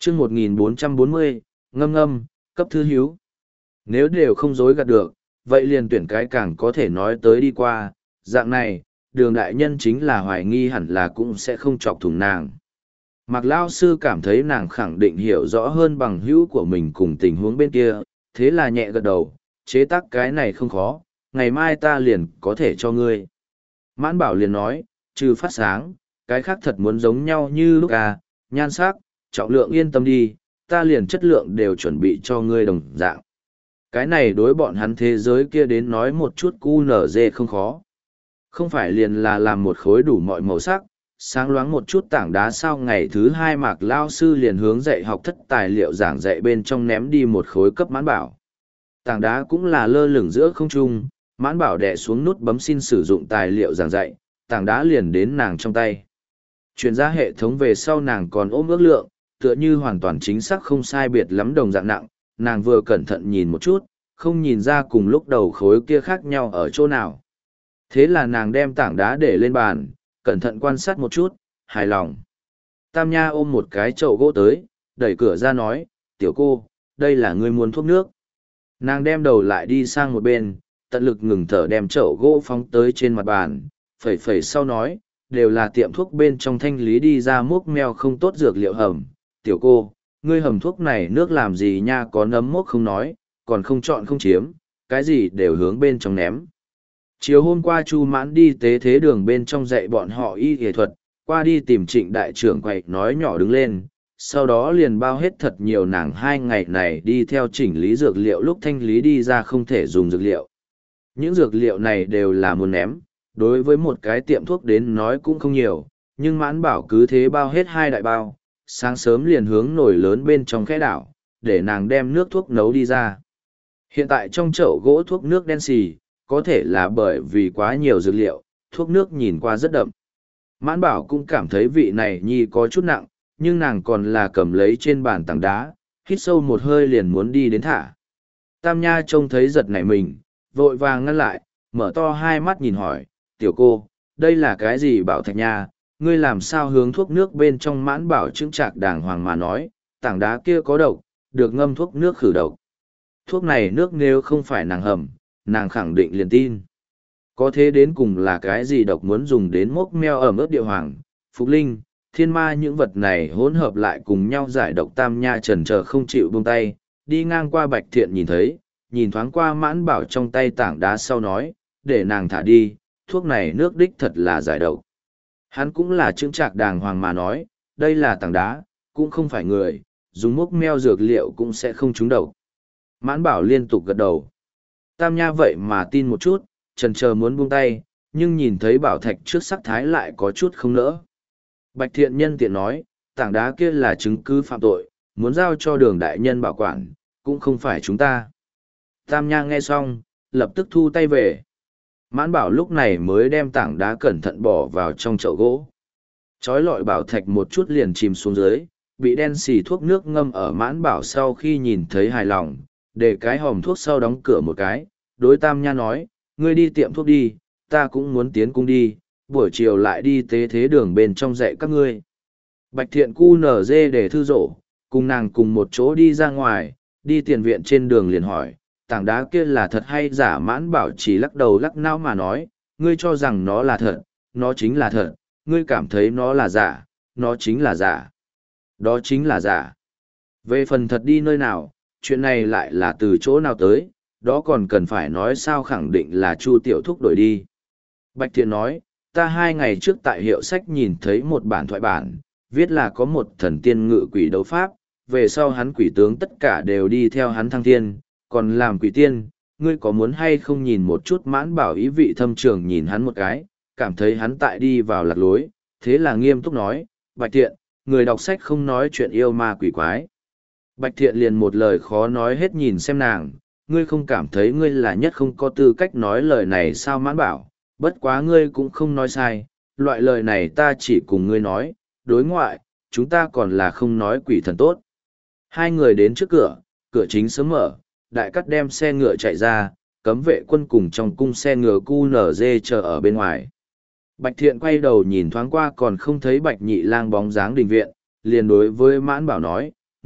chương 1440, ngâm ngâm, cấp thư hiếu. Nếu đều không dối gạt được, vậy liền tuyển cái càng có thể nói tới đi qua, dạng này, đường đại nhân chính là hoài nghi hẳn là cũng sẽ không chọc thủng nàng. Mạc Lao Sư cảm thấy nàng khẳng định hiểu rõ hơn bằng hữu của mình cùng tình huống bên kia, thế là nhẹ gật đầu, chế tác cái này không khó, ngày mai ta liền có thể cho ngươi. Mãn Bảo liền nói, trừ phát sáng, cái khác thật muốn giống nhau như lúc nhan sắc, trọng lượng yên tâm đi, ta liền chất lượng đều chuẩn bị cho ngươi đồng dạng. Cái này đối bọn hắn thế giới kia đến nói một chút QNZ không khó. Không phải liền là làm một khối đủ mọi màu sắc, sáng loáng một chút tảng đá. Sau ngày thứ hai Mạc Lao Sư liền hướng dạy học thất tài liệu giảng dạy bên trong ném đi một khối cấp Mãn Bảo. Tảng đá cũng là lơ lửng giữa không trung, Mãn Bảo đè xuống nút bấm xin sử dụng tài liệu giảng dạy, tảng đá liền đến nàng trong tay. Chuyển ra hệ thống về sau nàng còn ôm ước lượng, tựa như hoàn toàn chính xác không sai biệt lắm đồng dạng nặng, nàng vừa cẩn thận nhìn một chút, không nhìn ra cùng lúc đầu khối kia khác nhau ở chỗ nào. Thế là nàng đem tảng đá để lên bàn, cẩn thận quan sát một chút, hài lòng. Tam Nha ôm một cái chậu gỗ tới, đẩy cửa ra nói, tiểu cô, đây là ngươi muốn thuốc nước. Nàng đem đầu lại đi sang một bên, tận lực ngừng thở đem chậu gỗ phóng tới trên mặt bàn, phẩy phẩy sau nói, đều là tiệm thuốc bên trong thanh lý đi ra mốc meo không tốt dược liệu hầm. Tiểu cô, ngươi hầm thuốc này nước làm gì nha, có nấm mốc không nói, còn không chọn không chiếm, cái gì đều hướng bên trong ném. Chiều hôm qua Chu Mãn đi tế thế đường bên trong dạy bọn họ y y thuật, qua đi tìm Trịnh đại trưởng quầy nói nhỏ đứng lên, sau đó liền bao hết thật nhiều nàng 2 ngày này đi theo chỉnh lý dược liệu lúc thanh lý đi ra không thể dùng dược liệu. Những dược liệu này đều là muốn ném, đối với một cái tiệm thuốc đến nói cũng không nhiều, nhưng Mãn Bảo cứ thế bao hết 2 đại bao, sáng sớm liền hướng nồi lớn bên trong khe đảo, để nàng đem nước thuốc nấu đi ra. Hiện tại trong chậu gỗ thuốc nước đen xì, có thể là bởi vì quá nhiều dược liệu, thuốc nước nhìn qua rất đậm. Mãn Bảo cũng cảm thấy vị này nhi có chút nặng, nhưng nàng còn là cầm lấy trên bàn tảng đá, hít sâu một hơi liền muốn đi đến thả. Tam Nha trông thấy giật nảy mình, vội vàng ngăn lại, mở to hai mắt nhìn hỏi, tiểu cô, đây là cái gì Bảo Thạch nha, ngươi làm sao hướng thuốc nước bên trong. Mãn Bảo chững chạc đàng hoàng mà nói, tảng đá kia có độc, được ngâm thuốc nước khử độc. Thuốc này nước nếu không phải nàng hầm, nàng khẳng định liền tin. Có thế đến cùng là cái gì độc muốn dùng đến mốc meo ẩm ướt địa hoàng, phục linh, thiên ma, những vật này hỗn hợp lại cùng nhau giải độc. Tam Nha chần chờ không chịu buông tay, đi ngang qua Bạch Thiện nhìn thấy, nhìn thoáng qua Mãn Bảo trong tay tảng đá sau nói, để nàng thả đi, thuốc này nước đích thật là giải độc. Hắn cũng là chững chạc đàng hoàng mà nói, đây là tảng đá, cũng không phải người, dùng mốc meo dược liệu cũng sẽ không trúng độc. Mãn Bảo liên tục gật đầu. Tam Nha vậy mà tin một chút, chần chờ muốn buông tay, nhưng nhìn thấy bảo thạch trước sắc thái lại có chút không nỡ. Bạch Thiện nhân tiện nói, tảng đá kia là chứng cứ phạm tội, muốn giao cho Đường đại nhân bảo quản, cũng không phải chúng ta. Tam Nha nghe xong, lập tức thu tay về. Mãn Bảo lúc này mới đem tảng đá cẩn thận bỏ vào trong chậu gỗ. Chói lọi bảo thạch một chút liền chìm xuống dưới, bị đen xì thuốc nước ngâm ở. Mãn Bảo sau khi nhìn thấy hài lòng, để cái hòm thuốc sau đóng cửa một cái, đối Tam Nha nói, ngươi đi tiệm thuốc đi, ta cũng muốn tiến cung đi, buổi chiều lại đi tế thế đường bên trong dạy các ngươi. Bạch Thiện QNZ để thư rổ, cùng nàng cùng một chỗ đi ra ngoài, đi tiền viện trên đường liền hỏi, tảng đá kia là thật hay giả. Mãn Bảo chỉ lắc đầu lắc não mà nói, ngươi cho rằng nó là thật, nó chính là thật, ngươi cảm thấy nó là giả, nó chính là giả. Đó chính là giả. Về phần thật đi nơi nào, chuyện này lại là từ chỗ nào tới, đó còn cần phải nói sao, khẳng định là Chu tiểu thúc đổi đi. Bạch Thiện nói, ta 2 ngày trước tại hiệu sách nhìn thấy một bản thoại bản, viết là có một thần tiên ngự quỷ đấu pháp, về sau hắn quỷ tướng tất cả đều đi theo hắn thăng thiên, còn làm quỷ tiên, ngươi có muốn hay không nhìn một chút. Mãn Bảo ý vị thâm trường nhìn hắn một cái, cảm thấy hắn tại đi vào lạc lối, thế là nghiêm túc nói, Bạch Thiện, người đọc sách không nói chuyện yêu ma quỷ quái. Bạch Thiện liền một lời khó nói hết nhìn xem nàng, ngươi không cảm thấy ngươi là nhất không có tư cách nói lời này sao? Mãn Bảo, bất quá ngươi cũng không nói sai, loại lời này ta chỉ cùng ngươi nói, đối ngoại, chúng ta còn là không nói quỷ thần tốt. Hai người đến trước cửa, cửa chính sớm mở, Đại Cắt đem xe ngựa chạy ra, cấm vệ quân cùng trong cung xe ngựa QNZ chờ ở bên ngoài. Bạch Thiện quay đầu nhìn thoáng qua còn không thấy Bạch Nhị Lang bóng dáng đình viện, liền đối với Mãn Bảo nói,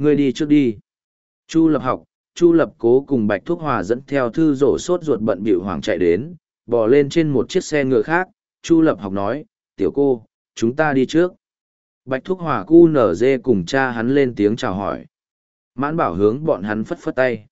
ngươi đi trước đi. Chu Lập Học, Chu Lập Cố cùng Bạch Thúc Hòa dẫn theo Thư Dỗ sốt ruột bận bịu hoảng chạy đến, bò lên trên một chiếc xe ngựa khác. Chu Lập Học nói, tiểu cô, chúng ta đi trước. Bạch Thúc Hòa cu nở dê cùng cha hắn lên tiếng chào hỏi. Mãn Bảo hướng bọn hắn phất phất tay.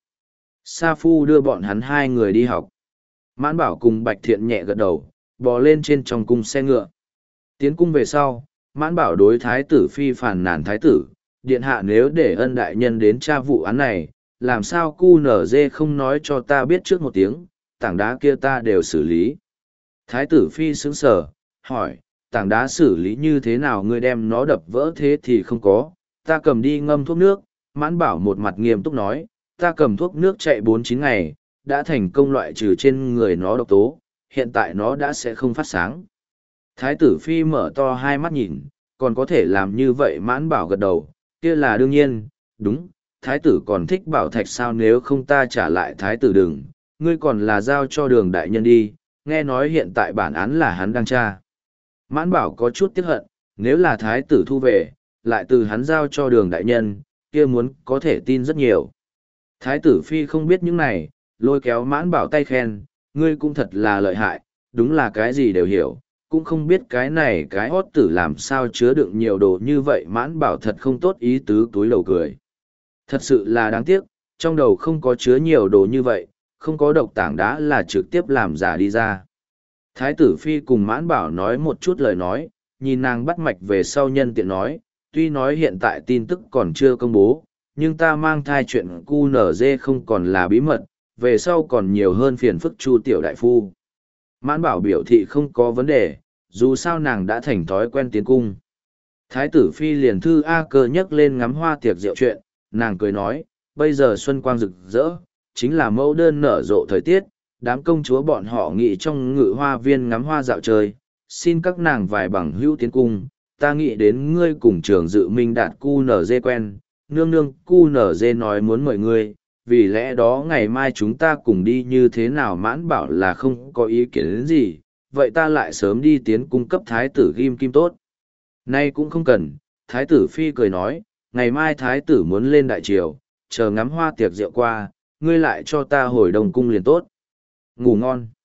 Sa Phu đưa bọn hắn hai người đi học. Mãn Bảo cùng Bạch Thiện nhẹ gật đầu, bò lên trên trong cung xe ngựa. Tiến cung về sau, Mãn Bảo đối thái tử phi phàn nàn thái tử, điện hạ nếu để ân đại nhân đến tra vụ án này, làm sao cu nở dê không nói cho ta biết trước một tiếng, tảng đá kia ta đều xử lý. Thái tử phi sững sờ, hỏi, tảng đá xử lý như thế nào, ngươi đem nó đập vỡ thế thì không có, ta cầm đi ngâm thuốc nước. Mãn Bảo một mặt nghiêm túc nói, ta cầm thuốc nước chạy 4-9 ngày, đã thành công loại trừ trên người nó độc tố, hiện tại nó đã sẽ không phát sáng. Thái tử phi mở to hai mắt nhìn, còn có thể làm như vậy. Mãn Bảo gật đầu, kia là đương nhiên, đúng, thái tử còn thích bảo thạch sao, nếu không ta trả lại thái tử đừng, ngươi còn là giao cho Đường đại nhân đi, nghe nói hiện tại bản án là hắn đang tra. Mãn Bảo có chút tiếc hận, nếu là thái tử thu về, lại từ hắn giao cho Đường đại nhân, kia muốn có thể tin rất nhiều. Thái tử phi không biết những này, lôi kéo Mãn Bảo tay khen, ngươi cũng thật là lợi hại, đúng là cái gì đều hiểu, cũng không biết cái này cái hót tử làm sao chứa đựng nhiều đồ như vậy. Mãn Bảo thật không tốt ý tứ, túi đầu cười. Thật sự là đáng tiếc, trong đầu không có chứa nhiều đồ như vậy, không có độc tảng đá là trực tiếp làm giả đi ra. Thái tử phi cùng Mãn Bảo nói một chút lời nói, nhìn nàng bắt mạch về sau nhân tiện nói, tuy nói hiện tại tin tức còn chưa công bố, nhưng ta mang thai chuyện QNZ không còn là bí mật, về sau còn nhiều hơn phiền phức Chu tiểu đại phu. Mãn Bảo biểu thị không có vấn đề, dù sao nàng đã thành thói quen tiến cung. Thái tử phi liền thư A Cơ nhấc lên ngắm hoa tiệc rượu chuyện, nàng cười nói, bây giờ xuân quang rực rỡ, chính là mẫu đơn nở rộ thời tiết, đám công chúa bọn họ nghĩ trong ngự hoa viên ngắm hoa dạo chơi, xin các nàng vài bằng hữu tiến cung, ta nghĩ đến ngươi cùng Trường Dự Minh đạt QNZ quen, nương nương QNZ nói muốn mời ngươi, vì lẽ đó ngày mai chúng ta cùng đi như thế nào. Mãn Bảo là không có ý kiến đến gì, vậy ta lại sớm đi tiến cung cấp thái tử ghim kim tốt. Nay cũng không cần, thái tử phi cười nói, ngày mai thái tử muốn lên đại triều, chờ ngắm hoa tiệc rượu qua, ngươi lại cho ta hồi đồng cung liền tốt. Ngủ ngon.